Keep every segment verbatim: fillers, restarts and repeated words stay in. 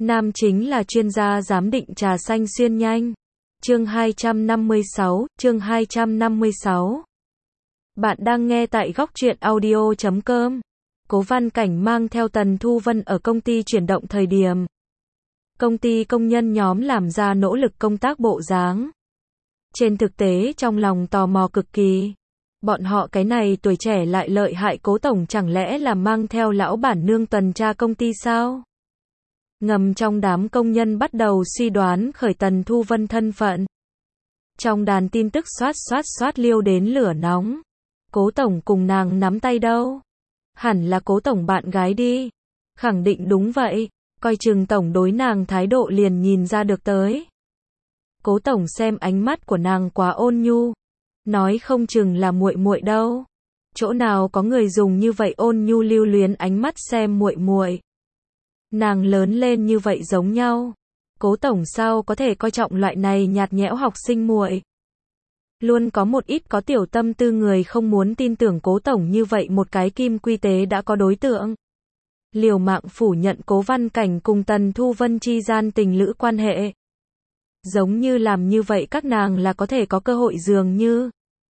Nam chính là chuyên gia giám định trà xanh xuyên nhanh. Chương hai trăm năm mươi sáu, chương hai trăm năm mươi sáu. Bạn đang nghe tại góc truyện audio chấm com. Cố Văn Cảnh mang theo Tần Thu Vân ở công ty chuyển động thời điểm. Công ty công nhân nhóm làm ra nỗ lực công tác bộ dáng. Trên thực tế trong lòng tò mò cực kỳ. Bọn họ cái này tuổi trẻ lại lợi hại Cố tổng chẳng lẽ là mang theo lão bản nương tuần tra công ty sao? Ngầm trong đám công nhân bắt đầu suy đoán khởi Tần Thu Vân thân phận. Trong đàn tin tức xoát xoát xoát liêu đến lửa nóng. Cố tổng cùng nàng nắm tay đâu? Hẳn là Cố tổng bạn gái đi. Khẳng định đúng vậy, coi chừng tổng đối nàng thái độ liền nhìn ra được tới. Cố tổng xem ánh mắt của nàng quá ôn nhu, nói không chừng là muội muội đâu. Chỗ nào có người dùng như vậy ôn nhu lưu luyến ánh mắt xem muội muội. Nàng lớn lên như vậy giống nhau. Cố tổng sao có thể coi trọng loại này nhạt nhẽo học sinh muội. Luôn có một ít có tiểu tâm tư người không muốn tin tưởng Cố tổng như vậy một cái kim quy tế đã có đối tượng. Liều mạng phủ nhận Cố Văn Cảnh cùng Tần Thu Vân chi gian tình lữ quan hệ. Giống như làm như vậy các nàng là có thể có cơ hội dường như.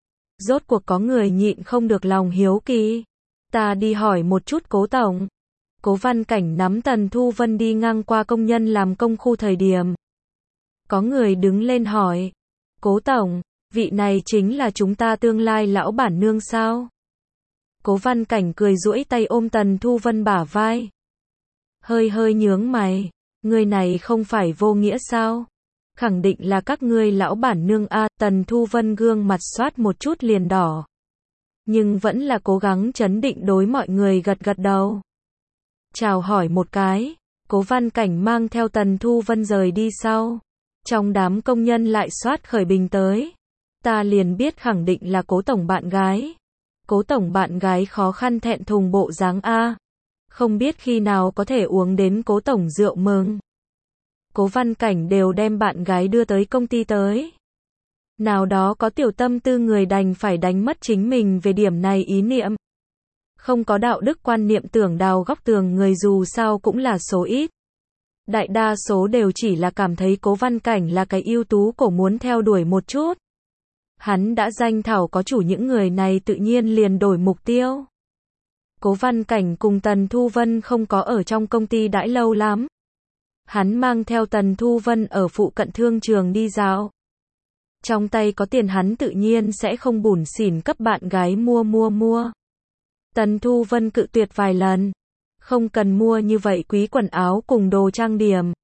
Rốt cuộc có người nhịn không được lòng hiếu kỳ. Ta đi hỏi một chút Cố tổng. Cố Văn Cảnh nắm Tần Thu Vân đi ngang qua công nhân làm công khu thời điểm. Có người đứng lên hỏi. Cố tổng, vị này chính là chúng ta tương lai lão bản nương sao? Cố Văn Cảnh cười duỗi tay ôm Tần Thu Vân bả vai. Hơi hơi nhướng mày. Người này không phải vô nghĩa sao? Khẳng định là các ngươi lão bản nương a. Tần Thu Vân gương mặt xoát một chút liền đỏ. Nhưng vẫn là cố gắng trấn định đối mọi người gật gật đầu. Chào hỏi một cái, Cố Văn Cảnh mang theo Tần Thu Vân rời đi sau. Trong đám công nhân lại xoát khởi bình tới. Ta liền biết khẳng định là Cố tổng bạn gái. Cố tổng bạn gái khó khăn thẹn thùng bộ dáng a. Không biết khi nào có thể uống đến Cố tổng rượu mừng. Cố Văn Cảnh đều đem bạn gái đưa tới công ty tới. Nào đó có tiểu tâm tư người đành phải đánh mất chính mình về điểm này ý niệm. Không có đạo đức quan niệm tưởng đào góc tường người dù sao cũng là số ít. Đại đa số đều chỉ là cảm thấy Cố Văn Cảnh là cái ưu tú cổ muốn theo đuổi một chút. Hắn đã danh thảo có chủ những người này tự nhiên liền đổi mục tiêu. Cố Văn Cảnh cùng Tần Thu Vân không có ở trong công ty đãi lâu lắm. Hắn mang theo Tần Thu Vân ở phụ cận thương trường đi dạo. Trong tay có tiền hắn tự nhiên sẽ không bủn xỉn cấp bạn gái mua mua mua. Tần Thu Vân cự tuyệt vài lần. Không cần mua như vậy quý quần áo cùng đồ trang điểm.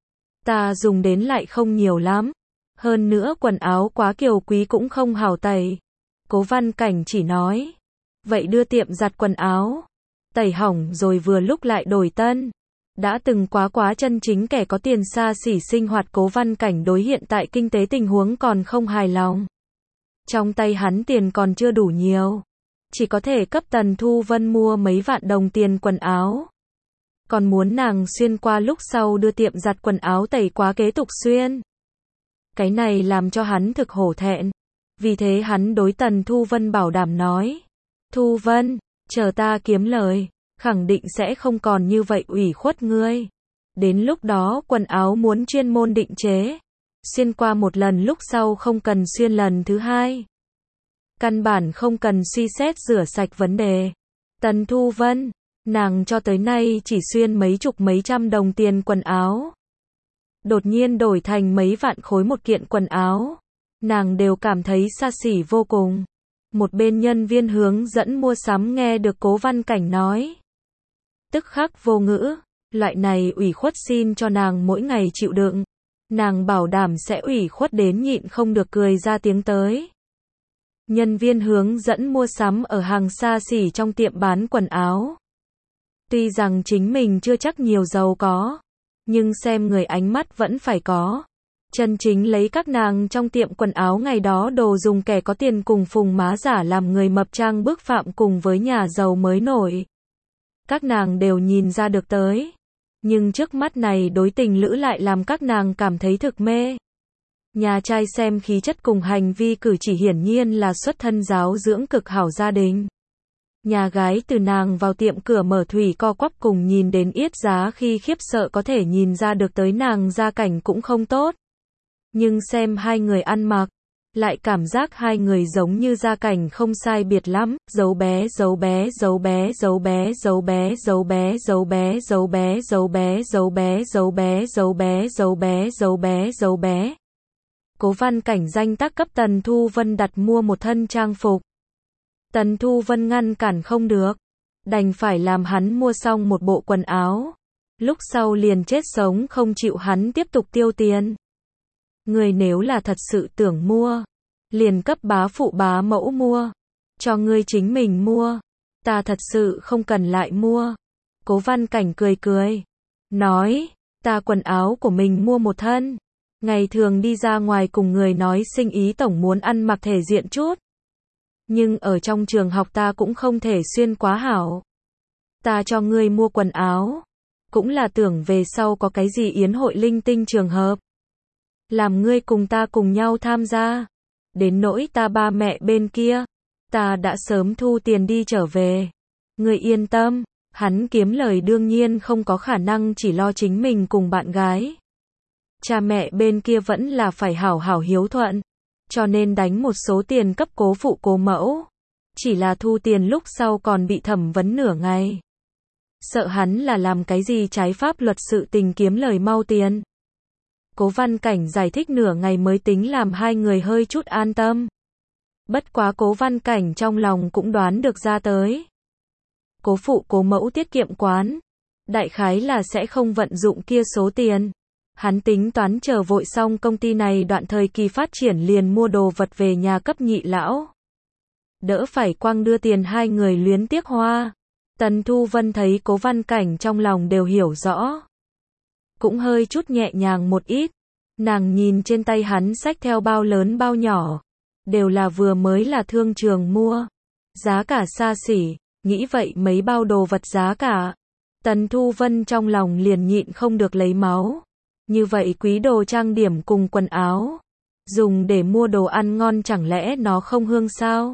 Ta dùng đến lại không nhiều lắm. Hơn nữa quần áo quá kiều quý cũng không hảo tẩy. Cố Văn Cảnh chỉ nói. Vậy đưa tiệm giặt quần áo. Tẩy hỏng rồi vừa lúc lại đổi tân. Đã từng quá quá chân chính kẻ có tiền xa xỉ sinh hoạt Cố Văn Cảnh đối hiện tại kinh tế tình huống còn không hài lòng. Trong tay hắn tiền còn chưa đủ nhiều. Chỉ có thể cấp Tần Thu Vân mua mấy vạn đồng tiền quần áo. Còn muốn nàng xuyên qua lúc sau đưa tiệm giặt quần áo tẩy quá kế tục xuyên. Cái này làm cho hắn thực hổ thẹn. Vì thế hắn đối Tần Thu Vân bảo đảm nói. Thu Vân, chờ ta kiếm lời, khẳng định sẽ không còn như vậy ủy khuất ngươi. Đến lúc đó quần áo muốn chuyên môn định chế. Xuyên qua một lần lúc sau không cần xuyên lần thứ hai. Căn bản không cần suy xét rửa sạch vấn đề. Tần Thu Vân, nàng cho tới nay chỉ xuyên mấy chục mấy trăm đồng tiền quần áo. Đột nhiên đổi thành mấy vạn khối một kiện quần áo. Nàng đều cảm thấy xa xỉ vô cùng. Một bên nhân viên hướng dẫn mua sắm nghe được Cố Văn Cảnh nói. Tức khắc vô ngữ, loại này ủy khuất xin cho nàng mỗi ngày chịu đựng. Nàng bảo đảm sẽ ủy khuất đến nhịn không được cười ra tiếng tới. Nhân viên hướng dẫn mua sắm ở hàng xa xỉ trong tiệm bán quần áo. Tuy rằng chính mình chưa chắc nhiều giàu có, nhưng xem người ánh mắt vẫn phải có. Chân chính lấy các nàng trong tiệm quần áo ngày đó đồ dùng kẻ có tiền cùng phùng má giả làm người mập trang bức phạm cùng với nhà giàu mới nổi. Các nàng đều nhìn ra được tới. Nhưng trước mắt này đối tình lữ lại làm các nàng cảm thấy thực mê. Nhà trai xem khí chất cùng hành vi cử chỉ hiển nhiên là xuất thân giáo dưỡng cực hảo gia đình. Nhà gái từ nàng vào tiệm cửa mở thủy co quắp cùng nhìn đến Yết Giá khi khiếp sợ có thể nhìn ra được tới nàng gia cảnh cũng không tốt. Nhưng xem hai người ăn mặc, lại cảm giác hai người giống như gia cảnh không sai biệt lắm, dấu bé dấu bé dấu bé dấu bé dấu bé dấu bé dấu bé dấu bé dấu bé dấu bé dấu bé dấu bé dấu bé dấu bé dấu bé. Cố Văn Cảnh danh tác cấp Tần Thu Vân đặt mua một thân trang phục. Tần Thu Vân ngăn cản không được, đành phải làm hắn mua xong một bộ quần áo. Lúc sau liền chết sống không chịu hắn tiếp tục tiêu tiền. Người nếu là thật sự tưởng mua, liền cấp bá phụ bá mẫu mua, cho ngươi chính mình mua, ta thật sự không cần lại mua. Cố Văn Cảnh cười cười, nói, ta quần áo của mình mua một thân, ngày thường đi ra ngoài cùng người nói sinh ý tổng muốn ăn mặc thể diện chút. Nhưng ở trong trường học ta cũng không thể xuyên quá hảo. Ta cho ngươi mua quần áo, cũng là tưởng về sau có cái gì yến hội linh tinh trường hợp, làm ngươi cùng ta cùng nhau tham gia. Đến nỗi ta ba mẹ bên kia, ta đã sớm thu tiền đi trở về. Ngươi yên tâm, hắn kiếm lời đương nhiên không có khả năng chỉ lo chính mình cùng bạn gái. Cha mẹ bên kia vẫn là phải hảo hảo hiếu thuận, cho nên đánh một số tiền cấp cố phụ cố mẫu. Chỉ là thu tiền lúc sau còn bị thẩm vấn nửa ngày. Sợ hắn là làm cái gì trái pháp luật sự tình kiếm lời mau tiền. Cố Văn Cảnh giải thích nửa ngày mới tính làm hai người hơi chút an tâm. Bất quá Cố Văn Cảnh trong lòng cũng đoán được ra tới. Cố phụ cố mẫu tiết kiệm quán, đại khái là sẽ không vận dụng kia số tiền. Hắn tính toán chờ vội xong công ty này đoạn thời kỳ phát triển liền mua đồ vật về nhà cấp nhị lão. Đỡ phải quăng đưa tiền hai người luyến tiếc hoa. Tần Thu Vân thấy Cố Văn Cảnh trong lòng đều hiểu rõ, cũng hơi chút nhẹ nhàng một ít. Nàng nhìn trên tay hắn xách theo bao lớn bao nhỏ, đều là vừa mới là thương trường mua, giá cả xa xỉ, nghĩ vậy mấy bao đồ vật giá cả. Tần Thu Vân trong lòng liền nhịn không được lấy máu. Như vậy quý đồ trang điểm cùng quần áo, dùng để mua đồ ăn ngon chẳng lẽ nó không hương sao?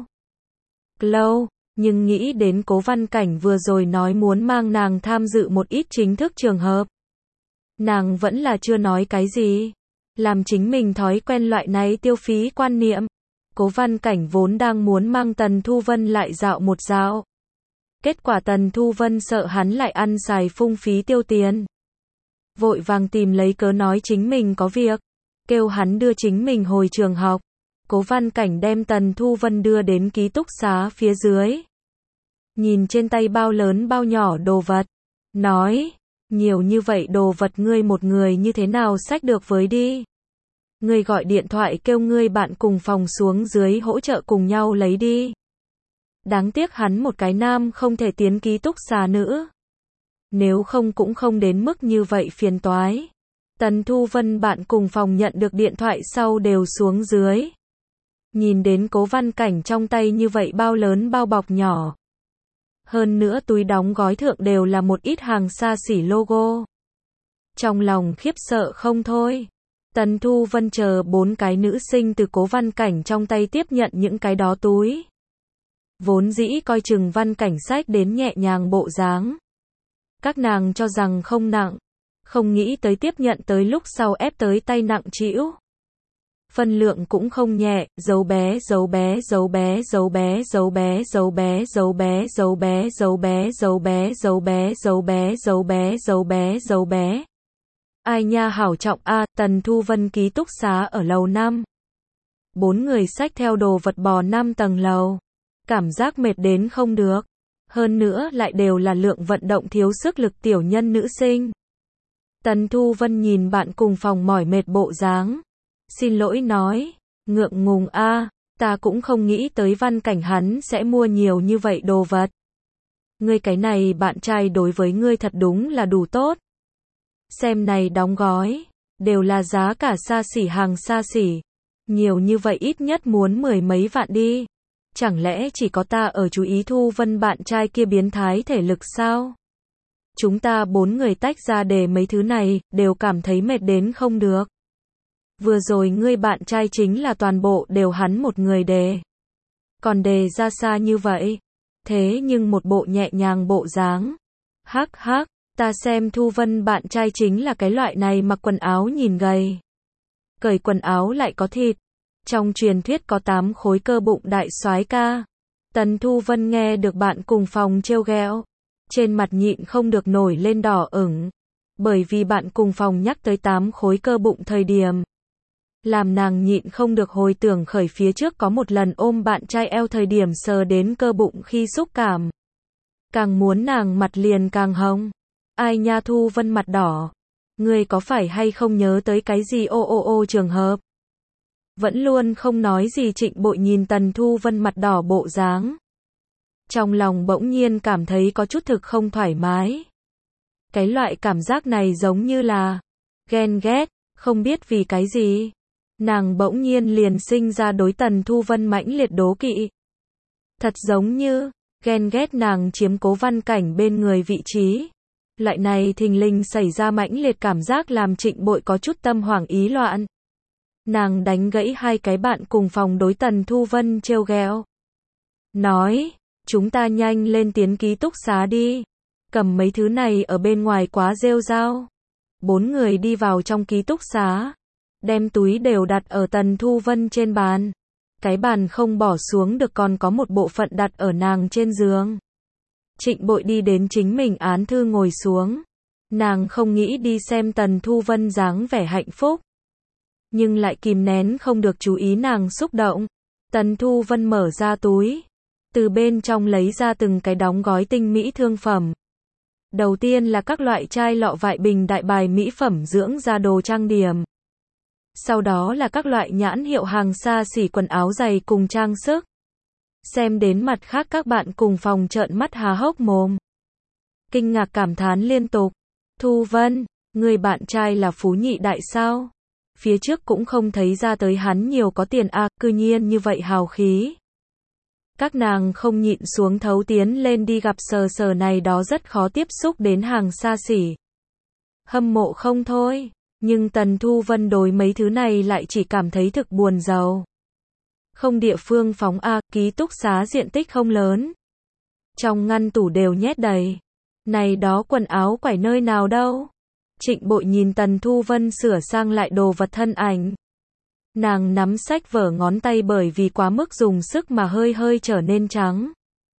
Lâu, nhưng nghĩ đến Cố Văn Cảnh vừa rồi nói muốn mang nàng tham dự một ít chính thức trường hợp. Nàng vẫn là chưa nói cái gì, làm chính mình thói quen loại này tiêu phí quan niệm. Cố Văn Cảnh vốn đang muốn mang Tần Thu Vân lại dạo một dạo. Kết quả Tần Thu Vân sợ hắn lại ăn xài phung phí tiêu tiền. Vội vàng tìm lấy cớ nói chính mình có việc, kêu hắn đưa chính mình hồi trường học. Cố Văn Cảnh đem Tần Thu Vân đưa đến ký túc xá phía dưới. Nhìn trên tay bao lớn bao nhỏ đồ vật, nói, nhiều như vậy đồ vật ngươi một người như thế nào xách được với đi. Ngươi gọi điện thoại kêu ngươi bạn cùng phòng xuống dưới hỗ trợ cùng nhau lấy đi. Đáng tiếc hắn một cái nam không thể tiến ký túc xá nữ. Nếu không cũng không đến mức như vậy phiền toái. Tần Thu Vân bạn cùng phòng nhận được điện thoại sau đều xuống dưới. Nhìn đến Cố Văn Cảnh trong tay như vậy bao lớn bao bọc nhỏ. Hơn nữa túi đóng gói thượng đều là một ít hàng xa xỉ logo. Trong lòng khiếp sợ không thôi. Tần Thu Vân chờ bốn cái nữ sinh từ Cố Văn Cảnh trong tay tiếp nhận những cái đó túi. Vốn dĩ coi chừng Văn Cảnh sách đến nhẹ nhàng bộ dáng. Các nàng cho rằng không nặng, không nghĩ tới tiếp nhận tới lúc sau ép tới tay nặng trĩu. Phân lượng cũng không nhẹ, dấu bé dấu bé dấu bé dấu bé dấu bé dấu bé dấu bé dấu bé dấu bé dấu bé dấu bé dấu bé dấu bé dấu bé dấu bé. Ai nha hảo trọng a. Tần Thu Vân ký túc xá ở lầu năm. Bốn người xách theo đồ vật bò năm tầng lầu, cảm giác mệt đến không được. Hơn nữa lại đều là lượng vận động thiếu sức lực tiểu nhân nữ sinh. Tần Thu Vân nhìn bạn cùng phòng mỏi mệt bộ dáng, xin lỗi nói, ngượng ngùng a, ta cũng không nghĩ tới Văn Cảnh hắn sẽ mua nhiều như vậy đồ vật. Ngươi cái này bạn trai đối với ngươi thật đúng là đủ tốt. Xem này đóng gói, đều là giá cả xa xỉ hàng xa xỉ. Nhiều như vậy ít nhất muốn mười mấy vạn đi. Chẳng lẽ chỉ có ta ở chú ý Thu Vân bạn trai kia biến thái thể lực sao? Chúng ta bốn người tách ra để mấy thứ này, đều cảm thấy mệt đến không được. Vừa rồi ngươi bạn trai chính là toàn bộ đều hắn một người đề. Còn đề ra xa như vậy, thế nhưng một bộ nhẹ nhàng bộ dáng. Hắc hắc, ta xem Thu Vân bạn trai chính là cái loại này mặc quần áo nhìn gầy. Cởi quần áo lại có thịt. Trong truyền thuyết có tám khối cơ bụng đại soái ca. Tần Thu Vân nghe được bạn cùng phòng trêu ghẹo, trên mặt nhịn không được nổi lên đỏ ửng. Bởi vì bạn cùng phòng nhắc tới tám khối cơ bụng thời điểm, làm nàng nhịn không được hồi tưởng khởi phía trước có một lần ôm bạn trai eo thời điểm sờ đến cơ bụng khi xúc cảm. Càng muốn nàng mặt liền càng hồng. Ai nha Thu Vân mặt đỏ. Ngươi có phải hay không nhớ tới cái gì ô ô ô trường hợp? Vẫn luôn không nói gì Trịnh Bội nhìn Tần Thu Vân mặt đỏ bộ dáng. Trong lòng bỗng nhiên cảm thấy có chút thực không thoải mái. Cái loại cảm giác này giống như là ghen ghét, không biết vì cái gì. Nàng bỗng nhiên liền sinh ra đối Tần Thu Vân mãnh liệt đố kỵ. Thật giống như ghen ghét nàng chiếm Cố Văn Cảnh bên người vị trí. Loại này thình lình xảy ra mãnh liệt cảm giác làm Trịnh Bội có chút tâm hoảng ý loạn. Nàng đánh gãy hai cái bạn cùng phòng đối Tần Thu Vân trêu ghẹo. Nói, chúng ta nhanh lên tiến ký túc xá đi. Cầm mấy thứ này ở bên ngoài quá rêu rao. Bốn người đi vào trong ký túc xá. Đem túi đều đặt ở Tần Thu Vân trên bàn. Cái bàn không bỏ xuống được còn có một bộ phận đặt ở nàng trên giường. Trịnh Bội đi đến chính mình án thư ngồi xuống. Nàng không nghĩ đi xem Tần Thu Vân dáng vẻ hạnh phúc. Nhưng lại kìm nén không được chú ý nàng xúc động. Tần Thu Vân mở ra túi. Từ bên trong lấy ra từng cái đóng gói tinh mỹ thương phẩm. Đầu tiên là các loại chai lọ vại bình đại bài mỹ phẩm dưỡng da đồ trang điểm. Sau đó là các loại nhãn hiệu hàng xa xỉ quần áo giày cùng trang sức. Xem đến mặt khác các bạn cùng phòng trợn mắt há hốc mồm. Kinh ngạc cảm thán liên tục. Thu Vân, người bạn trai là phú nhị đại sao? Phía trước cũng không thấy ra tới hắn nhiều có tiền à, cư nhiên như vậy hào khí. Các nàng không nhịn xuống thấu tiến lên đi gặp sờ sờ này đó rất khó tiếp xúc đến hàng xa xỉ. Hâm mộ không thôi, nhưng Tần Thu Vân đối mấy thứ này lại chỉ cảm thấy thực buồn rầu. Không địa phương phóng a, ký túc xá diện tích không lớn. Trong ngăn tủ đều nhét đầy. Này đó quần áo quải nơi nào đâu? Trịnh Bội nhìn Tần Thu Vân sửa sang lại đồ vật thân ảnh. Nàng nắm sách vở ngón tay bởi vì quá mức dùng sức mà hơi hơi trở nên trắng.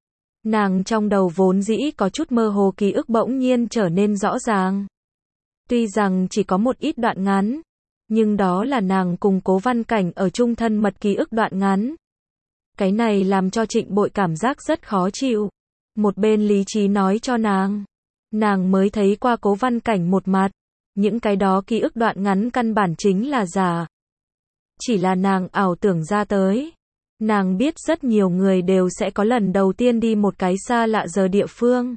Nàng trong đầu vốn dĩ có chút mơ hồ ký ức bỗng nhiên trở nên rõ ràng. Tuy rằng chỉ có một ít đoạn ngắn, nhưng đó là nàng cùng Cố Văn Cảnh ở chung thân mật ký ức đoạn ngắn. Cái này làm cho Trịnh Bội cảm giác rất khó chịu. Một bên lý trí nói cho nàng, nàng mới thấy qua Cố Văn Cảnh một mặt, những cái đó ký ức đoạn ngắn căn bản chính là giả. Chỉ là nàng ảo tưởng ra tới. Nàng biết rất nhiều người đều sẽ có lần đầu tiên đi một cái xa lạ giờ địa phương.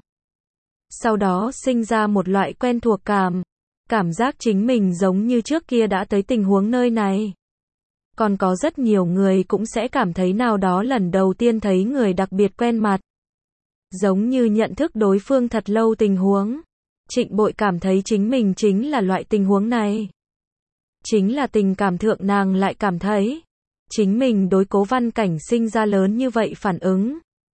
Sau đó sinh ra một loại quen thuộc cảm. Cảm giác chính mình giống như trước kia đã tới tình huống nơi này. Còn có rất nhiều người cũng sẽ cảm thấy nào đó lần đầu tiên thấy người đặc biệt quen mặt. Giống như nhận thức đối phương thật lâu tình huống. Trịnh Bội cảm thấy chính mình chính là loại tình huống này. Chính là tình cảm thượng nàng lại cảm thấy. Chính mình đối Cố Văn Cảnh sinh ra lớn như vậy phản ứng.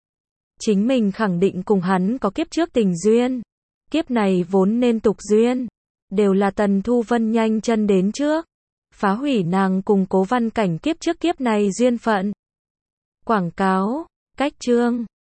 Chính mình khẳng định cùng hắn có kiếp trước tình duyên. Kiếp này vốn nên tục duyên. Đều là Tần Thu Vân nhanh chân đến trước. Phá hủy nàng cùng Cố Văn Cảnh kiếp trước kiếp này duyên phận. Quảng cáo, cách chương.